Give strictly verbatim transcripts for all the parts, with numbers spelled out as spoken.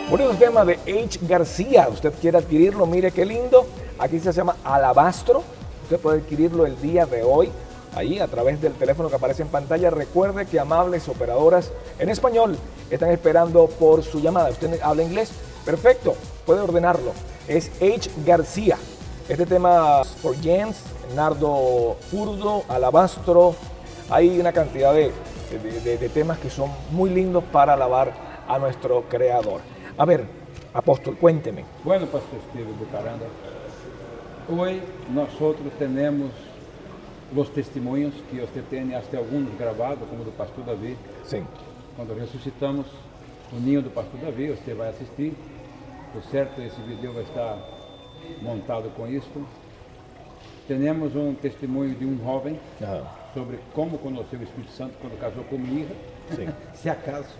Bonito tema de H. García. Usted quiere adquirirlo, mire qué lindo. Aquí se llama Alabastro. Usted puede adquirirlo el día de hoy, ahí a través del teléfono que aparece en pantalla. Recuerde que amables operadoras en español están esperando por su llamada. ¿Usted habla inglés? Perfecto, puede ordenarlo. Es H. García. Este tema por Jens, Nardo Furdo, Alabastro. Hay una cantidad de, de, de, de temas que son muy lindos para alabar a nuestro Creador. A ver, apóstol, cuénteme. Bueno, pastor Steve Bucaranda, hoy nosotros tenemos los testimonios que usted tiene, hasta algunos grabados, como do pastor David. Sí. Cuando resucitamos o ninho do pastor David, usted vai assistir. Por certo, esse vídeo vai estar montado com isto. Temos um testemunho de um jovem ah. sobre como conheceu o Espírito Santo quando casou com minha hija, se acaso.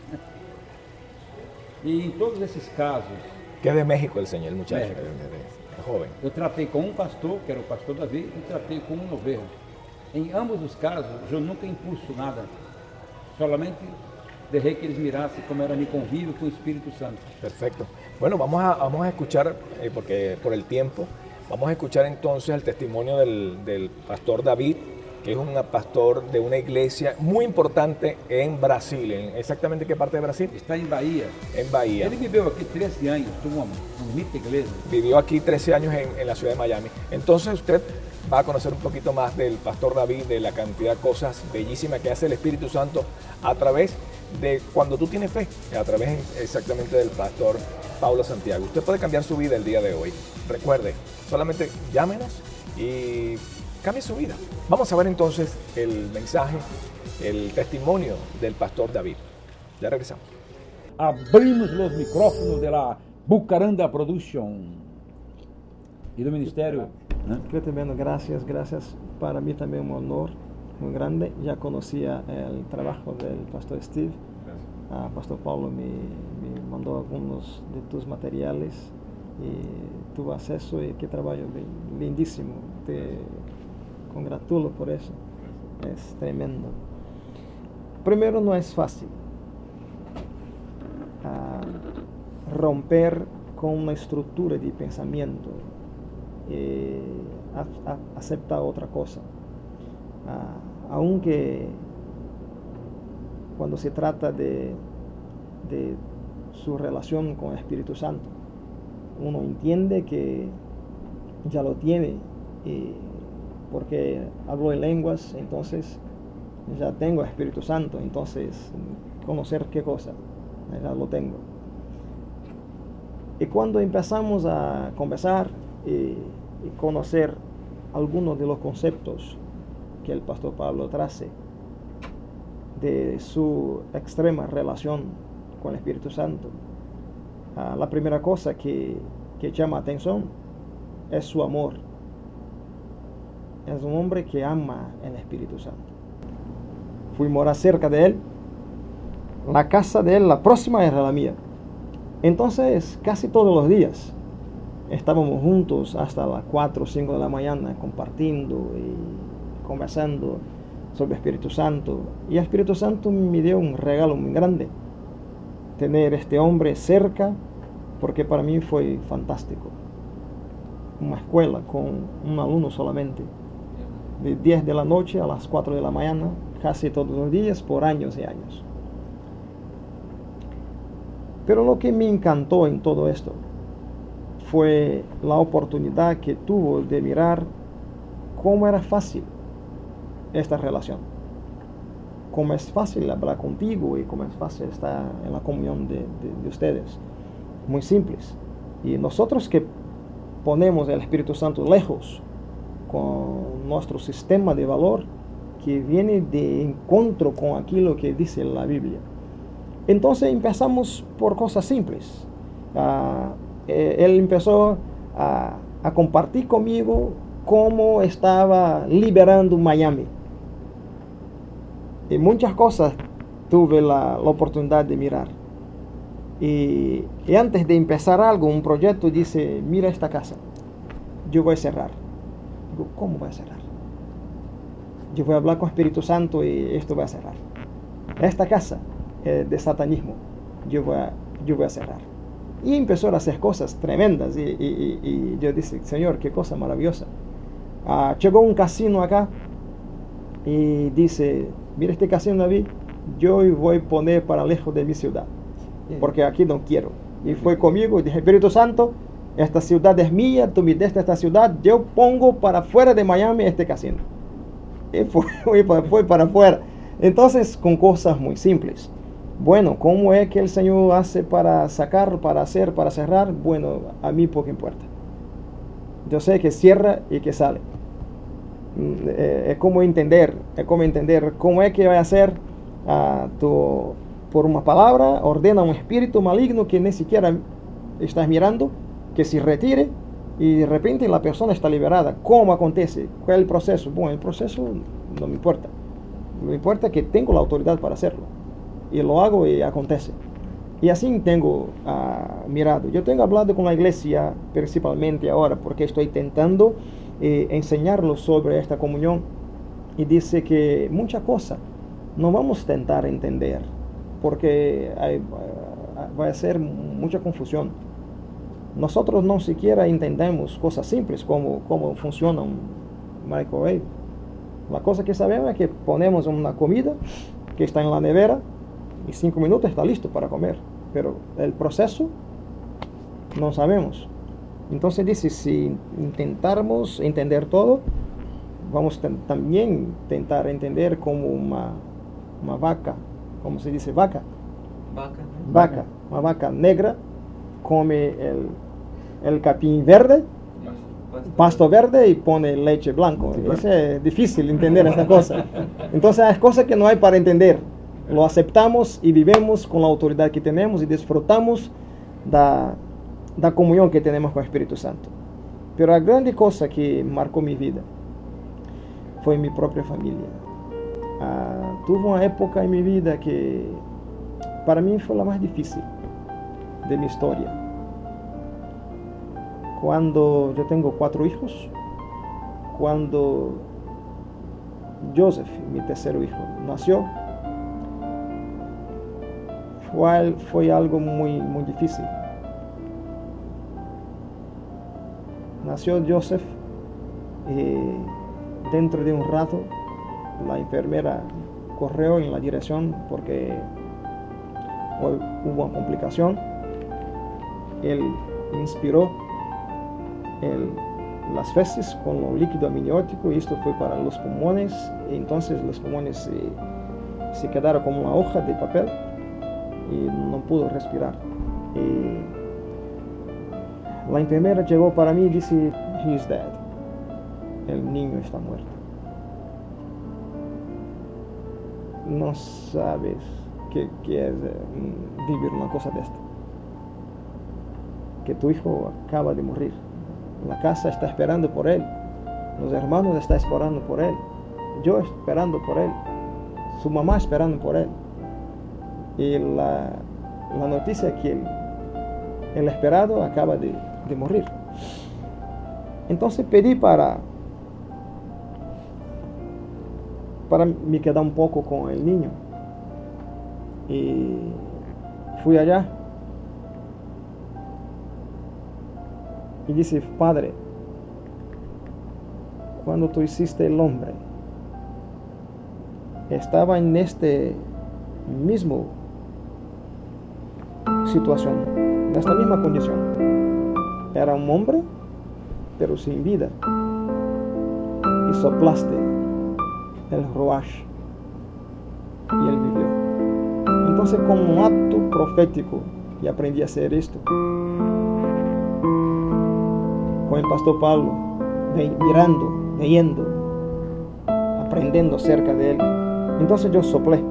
E em todos esses casos... Que é de México el señor, el muchacho, México. É joven. Eu tratei com um pastor, que era o pastor Davi, e tratei com um ovelha. Em ambos os casos, eu nunca impulso nada, solamente deixei que eles mirassem como era mi convívio com o Espírito Santo. Perfecto. Bueno, vamos a, vamos a escuchar, eh, porque por el tiempo, vamos a escuchar entonces el testimonio del, del pastor David, que es un pastor de una iglesia muy importante en Brasil. ¿En exactamente qué parte de Brasil? Está en Bahía. En Bahía. Él vivió aquí trece años, tuvo una bonita iglesia. Vivió aquí trece años en, en la ciudad de Miami. Entonces usted va a conocer un poquito más del pastor David, de la cantidad de cosas bellísimas que hace el Espíritu Santo a través de cuando tú tienes fe, a través exactamente del pastor Paulo Santiago. Usted puede cambiar su vida el día de hoy. Recuerde, solamente llámenos y cambie su vida. Vamos a ver entonces el mensaje, el testimonio del pastor David. Ya regresamos. Abrimos los micrófonos de la Bucaranda Production y del ministerio. ¿Eh? Qué tremendo, gracias, gracias. Para mí también un honor muy grande. Ya conocía el trabajo del pastor Steve. Uh, pastor Paulo me, me mandó algunos de tus materiales y tuve acceso y qué trabajo lindísimo. Te congratulo por eso. Es tremendo. Primero, no es fácil uh, romper con una estructura de pensamiento y a, a, aceptar otra cosa. Uh, aunque cuando se trata de, de su relación con el Espíritu Santo, uno entiende que ya lo tiene y porque hablo en lenguas, entonces ya tengo Espíritu Santo, entonces conocer qué cosa, ya lo tengo. Y cuando empezamos a conversar y, y conocer algunos de los conceptos que el pastor Pablo trace de su extrema relación con el Espíritu Santo, uh, la primera cosa que, que llama atención es su amor. Es un hombre que ama el Espíritu Santo. Fui a morar cerca de él. La casa de él, la próxima era la mía. Entonces, casi todos los días estábamos juntos hasta las cuatro o cinco de la mañana compartiendo y conversando sobre el Espíritu Santo. Y el Espíritu Santo me dio un regalo muy grande. Tener este hombre cerca, porque para mí fue fantástico. Una escuela con un alumno solamente. De diez de la noche a las cuatro de la mañana, casi todos los días, por años y años. Pero lo que me encantó en todo esto fue la oportunidad que tuvo de mirar cómo era fácil esta relación. Cómo es fácil hablar contigo y cómo es fácil estar en la comunión de, de, de ustedes. Muy simples. Y nosotros que ponemos el Espíritu Santo lejos, con nuestro sistema de valor que viene de encuentro con aquello que dice la Biblia. Entonces empezamos por cosas simples. Uh, él empezó a, a compartir conmigo cómo estaba liberando Miami. Y muchas cosas tuve la, la oportunidad de mirar. Y, y antes de empezar algo, un proyecto, dice, mira esta casa, yo voy a cerrar. Digo, ¿cómo voy a cerrar? Yo voy a hablar con el Espíritu Santo y esto va a cerrar. Esta casa eh, de satanismo, yo voy, a, yo voy a cerrar. Y empezó a hacer cosas tremendas. Y, y, y, y yo dije, Señor, qué cosa maravillosa. Uh, llegó un casino acá y dice, mira este casino, David, yo voy a poner para lejos de mi ciudad, porque aquí no quiero. Y fue conmigo y dije, Espíritu Santo, esta ciudad es mía, tú me diste esta ciudad, yo pongo para fuera de Miami este casino. Y fue, fue para afuera. Entonces, con cosas muy simples. Bueno, ¿cómo es que el Señor hace para sacar, para hacer, para cerrar? Bueno, a mí poco importa. Yo sé que cierra y que sale. Eh, es como entender, es como entender cómo es que va a hacer uh, tu, por una palabra, ordena un espíritu maligno que ni siquiera estás mirando, que se retire y de repente la persona está liberada. ¿Cómo acontece? ¿Cuál es el proceso? Bueno, el proceso no me importa. Me importa que tengo la autoridad para hacerlo. Y lo hago y acontece. Y así tengo uh, mirado. Yo tengo hablado con la iglesia principalmente ahora porque estoy intentando eh, enseñarlos sobre esta comunión. Y dice que muchas cosas no vamos a intentar entender porque hay, uh, va a ser mucha confusión. Nosotros no siquiera entendemos cosas simples como cómo funciona un microwave. La cosa que sabemos es que ponemos una comida que está en la nevera y cinco minutos está listo para comer. Pero el proceso no sabemos. Entonces dice, si intentáramos entender todo, vamos a también intentar entender como una, una vaca, ¿cómo se dice vaca? Vaca. Vaca, una vaca negra come el, el capín verde, pasto verde y pone leche blanco. Es eh, difícil entender esta cosa. Entonces hay cosas que no hay para entender. Lo aceptamos y vivimos con la autoridad que tenemos y disfrutamos da, da comunión que tenemos con el Espíritu Santo. Pero la grande cosa que marcó mi vida fue mi propia familia. Uh, tuve una época en mi vida que para mí fue la más difícil de mi historia. Cuando yo tengo cuatro hijos, cuando Joseph, mi tercer hijo, nació, fue, fue algo muy, muy difícil. Nació Joseph y dentro de un rato la enfermera corrió en la dirección porque hubo una complicación. Él inspiró el, las feces con un líquido amniótico y esto fue para los pulmones. Y entonces los pulmones se, se quedaron como una hoja de papel y no pudo respirar. Y la enfermera llegó para mí y dice, he's dead. El niño está muerto. No sabes qué, qué es eh, vivir una cosa de esta. Que tu hijo acaba de morir. La casa está esperando por él. Los hermanos están esperando por él. Yo esperando por él. Su mamá esperando por él. Y la, la noticia es que el, el esperado acaba de, de morir. Entonces pedí para, para me quedar un poco con el niño. Y fui allá. Y dice, Padre, cuando tú hiciste el hombre, estaba en este mismo situación, en esta misma condición. Era un hombre, pero sin vida. Y soplaste el ruach y él vivió. Entonces, como un acto profético, y aprendí a hacer esto con el pastor Pablo, de, mirando, leyendo, aprendiendo acerca de él. Entonces yo soplé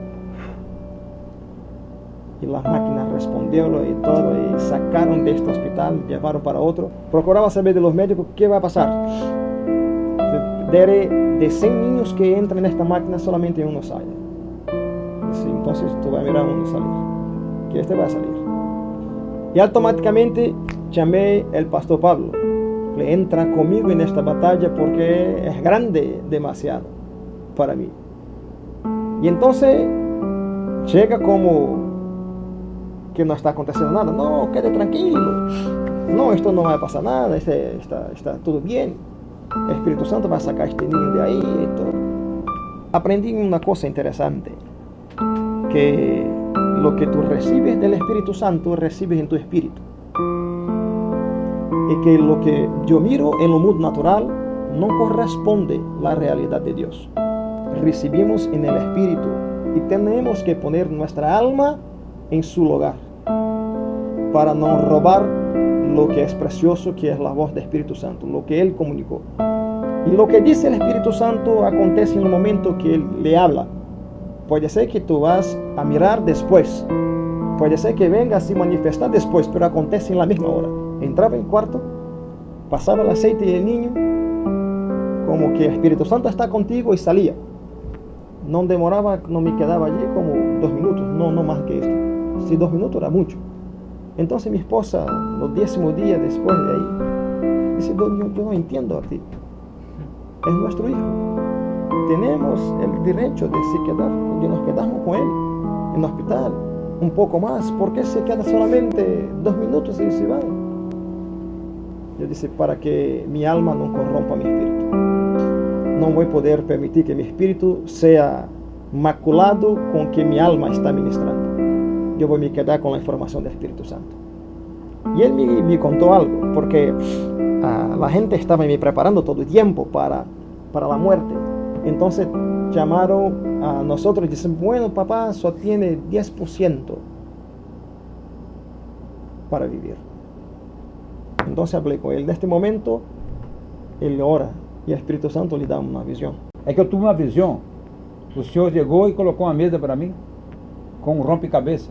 y las máquinas respondieron y todo, y sacaron de este hospital, llevaron para otro. Procuraba saber de los médicos qué va a pasar. De, de cien niños que entran en esta máquina, solamente uno sale. Sí, entonces tú vas a mirar a uno salir, que este va a salir. Y automáticamente llamé al pastor Pablo. Le entra conmigo en esta batalla porque es grande demasiado para mí. Y entonces llega como que no está aconteciendo nada. No, quede tranquilo. No, esto no va a pasar nada, este, está, está todo bien. El Espíritu Santo va a sacar a este niño de ahí y todo. Aprendí una cosa interesante, que lo que tú recibes del Espíritu Santo, recibes en tu espíritu. Y que lo que yo miro en lo mundo natural no corresponde a la realidad de Dios. Recibimos en el espíritu y tenemos que poner nuestra alma en su lugar para no robar lo que es precioso, que es la voz del Espíritu Santo, lo que Él comunicó. Y lo que dice el Espíritu Santo acontece en el momento que Él le habla. Puede ser que tú vas a mirar después, puede ser que venga a se manifestar después, pero acontece en la misma hora. Entraba en el cuarto, pasaba el aceite y el niño, como que el Espíritu Santo está contigo, y salía. No demoraba, no me quedaba allí como dos minutos, no, no más que esto. Si dos minutos era mucho. Entonces mi esposa, los décimos días después de ahí, dice, yo, yo no entiendo a ti. Es nuestro hijo. Tenemos el derecho de se quedar, y nos quedamos con él en el hospital un poco más. ¿Por qué se queda solamente dos minutos y se va? Yo dice, para que mi alma no corrompa mi espíritu. No voy a poder permitir que mi espíritu sea maculado con que mi alma está ministrando. Yo voy a me quedar con la información del Espíritu Santo. Y él me, me contó algo, porque uh, la gente estaba me preparando todo el tiempo para, para la muerte. Entonces llamaron a nosotros y dicen, bueno, papá, solo tiene diez por ciento para vivir. Entonces hablé con él. En este momento, él ora e o Espírito Santo lhe dá uma visão. É que eu tive uma visão. O Senhor chegou e colocou uma mesa para mim, com um rompe-cabeça.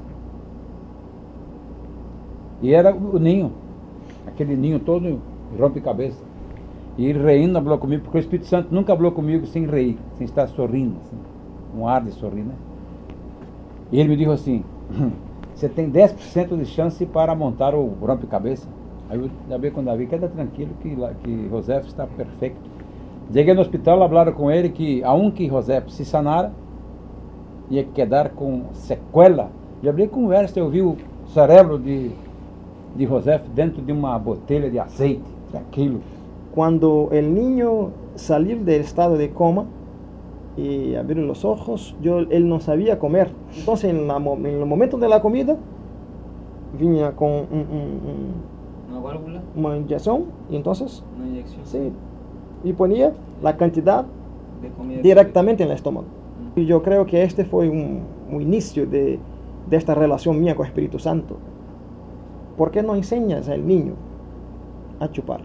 E era o ninho, aquele ninho todo rompe-cabeça. E ele reindo falou comigo, porque o Espírito Santo nunca falou comigo sem reír, sem estar sorrindo, assim, um ar de sorrir, né? E ele me disse assim, você tem dez por cento de chance para montar o rompe-cabeça. Aí eu falei com Davi, queda tranquilo que, que José está perfeito. Cheguei no hospital, falaram com ele que aunque José se sanara, ia quedar com sequela. Já abri conversa, eu vi o cérebro de, de José dentro de uma botelha de azeite, aquilo. Cuando el niño salió del estado de coma y abrió los ojos, yo, él no sabía comer. Entonces en, la, en el momento de la comida, venía con un, un, un, ¿Una válvula? una inyección, y entonces, Una inyección. sí, y ponía la cantidad De comida directamente en el estómago. Y yo creo que este fue un, un inicio de, de esta relación mía con el Espíritu Santo. ¿Por qué no enseñas al niño a chupar?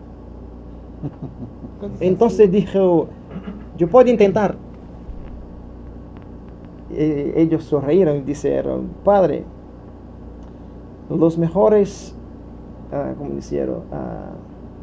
Entonces dijo, yo puedo intentar. Eh, ellos sonreíron y dijeron, padre, los mejores, uh, como dijeron, uh,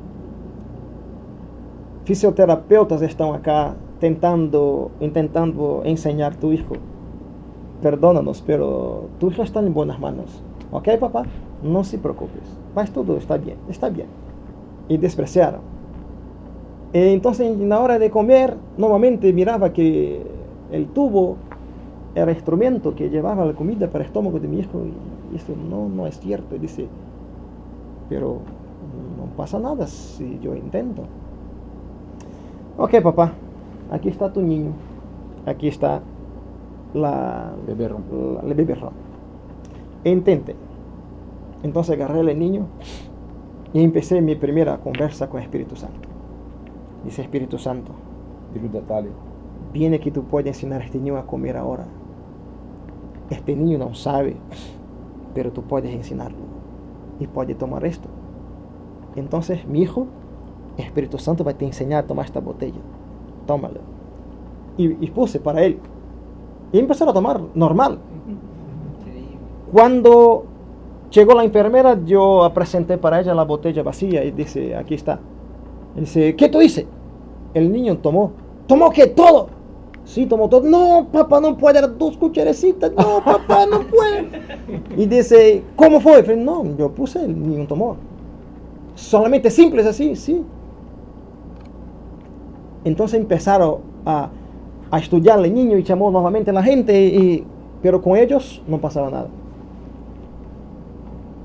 fisioterapeutas están acá tentando, intentando enseñar a tu hijo. Perdónanos, pero tu hijo está en buenas manos. ¿Ok, papá? No se preocupes. Mas todo está bien, está bien. Y despreciaron. Entonces, en la hora de comer, nuevamente miraba que el tubo era el instrumento que llevaba la comida para el estómago de mi hijo. Y esto no, no es cierto. Y dice, pero no pasa nada si yo intento. Ok, papá, aquí está tu niño. Aquí está la beberrón. La, la beberrón. Intente. Entonces agarré al niño y empecé mi primera conversa con el Espíritu Santo. Dice, Espíritu Santo, Digo detalhe. viene que tú puedes enseñar a este niño a comer ahora. Este niño no sabe, pero tú puedes enseñarlo y puede tomar esto. Entonces, mi hijo, el Espíritu Santo va a te enseñar a tomar esta botella. Tómalo. Y, y puse para él. Y empezaron a tomar normal. Cuando llegó la enfermera, yo presenté para ella la botella vacía y dice, aquí está. Y dice, ¿qué tú hice? El niño tomó. ¿Tomó qué? ¿Todo? Sí, tomó todo. No, papá, no puede, dos cucharecitas. No, papá, no puede. Y dice, ¿cómo fue? Dije, no, yo puse, el niño tomó. Solamente simples así, sí. Entonces empezaron a, a estudiar al niño y llamó nuevamente a la gente, y, pero con ellos no pasaba nada.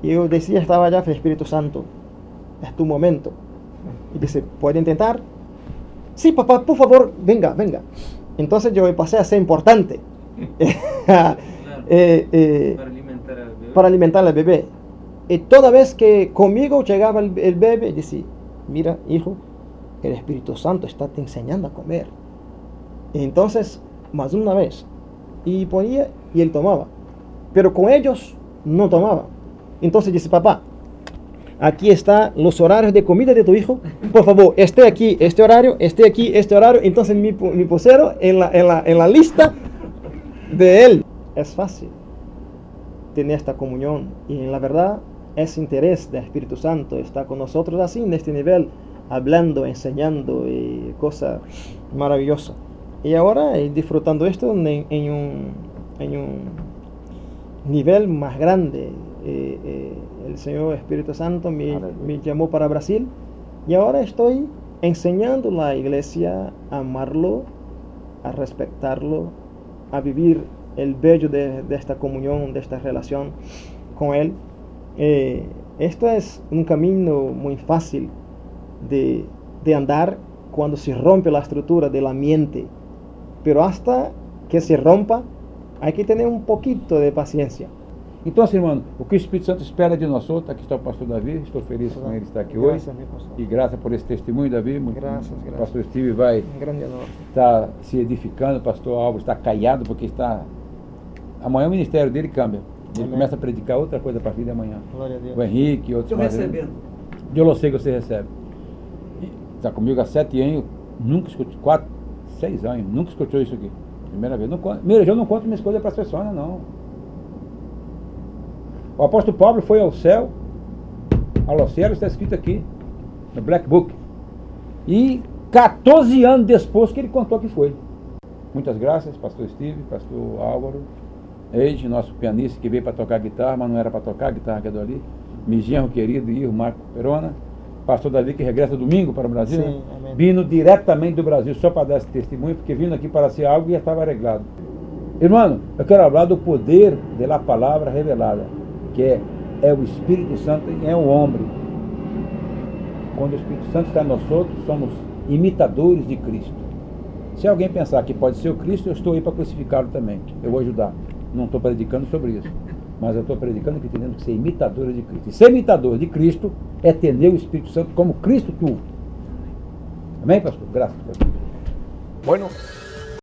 Y yo decía, estaba allá, Espíritu Santo, es tu momento. Y dice, ¿puede intentar? Sí, papá, por favor, venga, venga. Entonces yo me pasé a ser importante. Claro, eh, eh, para alimentar al bebé. para alimentar al bebé. Y toda vez que conmigo llegaba el, el bebé, decía, mira, hijo, el Espíritu Santo está te enseñando a comer. Y entonces, más una vez, y ponía y él tomaba. Pero con ellos no tomaba. Entonces dice, papá, aquí están los horarios de comida de tu hijo. Por favor, esté aquí este horario, esté aquí este horario. Entonces mi, mi pusieron en la, en, la, en la lista de él. Es fácil tener esta comunión. Y en la verdad, ese interés del Espíritu Santo está con nosotros así, en este nivel, hablando, enseñando, y cosa maravillosa. Y ahora eh, disfrutando esto en, en, un, en un nivel más grande. Eh, eh, el Señor Espíritu Santo me, me llamó para Brasil y ahora estoy enseñando a la iglesia a amarlo, a respetarlo, a vivir el bello de, de esta comunión, de esta relación con Él. Eh, esto es un camino muy fácil de, de andar cuando se rompe la estructura de la mente, pero hasta que se rompa hay que tener un poquito de paciencia. Então, assim, irmão, o que o Espírito Santo espera de nós outros, aqui está o pastor Davi, estou feliz com ele estar aqui Graças, hoje. meu pastor. E graças por esse testemunho, Davi. Muito, Graças, o graças. pastor Steve vai Um grande honor. estar se edificando, o pastor Álvaro está caiado, porque está... Amanhã o ministério dele cambia. Ele Amém. começa a predicar outra coisa a partir de amanhã. Glória a Deus. O Henrique, outros... Estou mais- recebendo. Eu não sei que você recebe. Está comigo há sete anos, nunca escutei, quatro, seis anos, nunca escutou isso aqui. Primeira vez. Não conto, mira, eu não conto minhas coisas para as pessoas, não. O apóstolo Paulo foi ao céu, ao céu está escrito aqui, no Black Book. E quatorze anos depois que ele contou que foi. Muitas graças, pastor Steve, pastor Álvaro, Eide, nosso pianista que veio para tocar guitarra, mas não era para tocar, a guitarra quedou ali. Migenro querido, Irro Marco Perona, pastor Davi que regressa domingo para o Brasil, Sim, né? amém. Vindo diretamente do Brasil só para dar esse testemunho, porque vindo aqui para ser algo já estava arreglado. Irmão, eu quero falar do poder da palavra revelada, que é, é o Espírito Santo e é o homem. Quando o Espírito Santo está em nós outros, somos imitadores de Cristo. Se alguém pensar que pode ser o Cristo, eu estou aí para crucificá-lo também. Eu vou ajudar. Não estou predicando sobre isso. Mas eu estou predicando que temos que ser imitadores de Cristo. E ser imitador de Cristo é ter o Espírito Santo como Cristo tuvo. Amém, pastor? Graças a Deus. Bueno,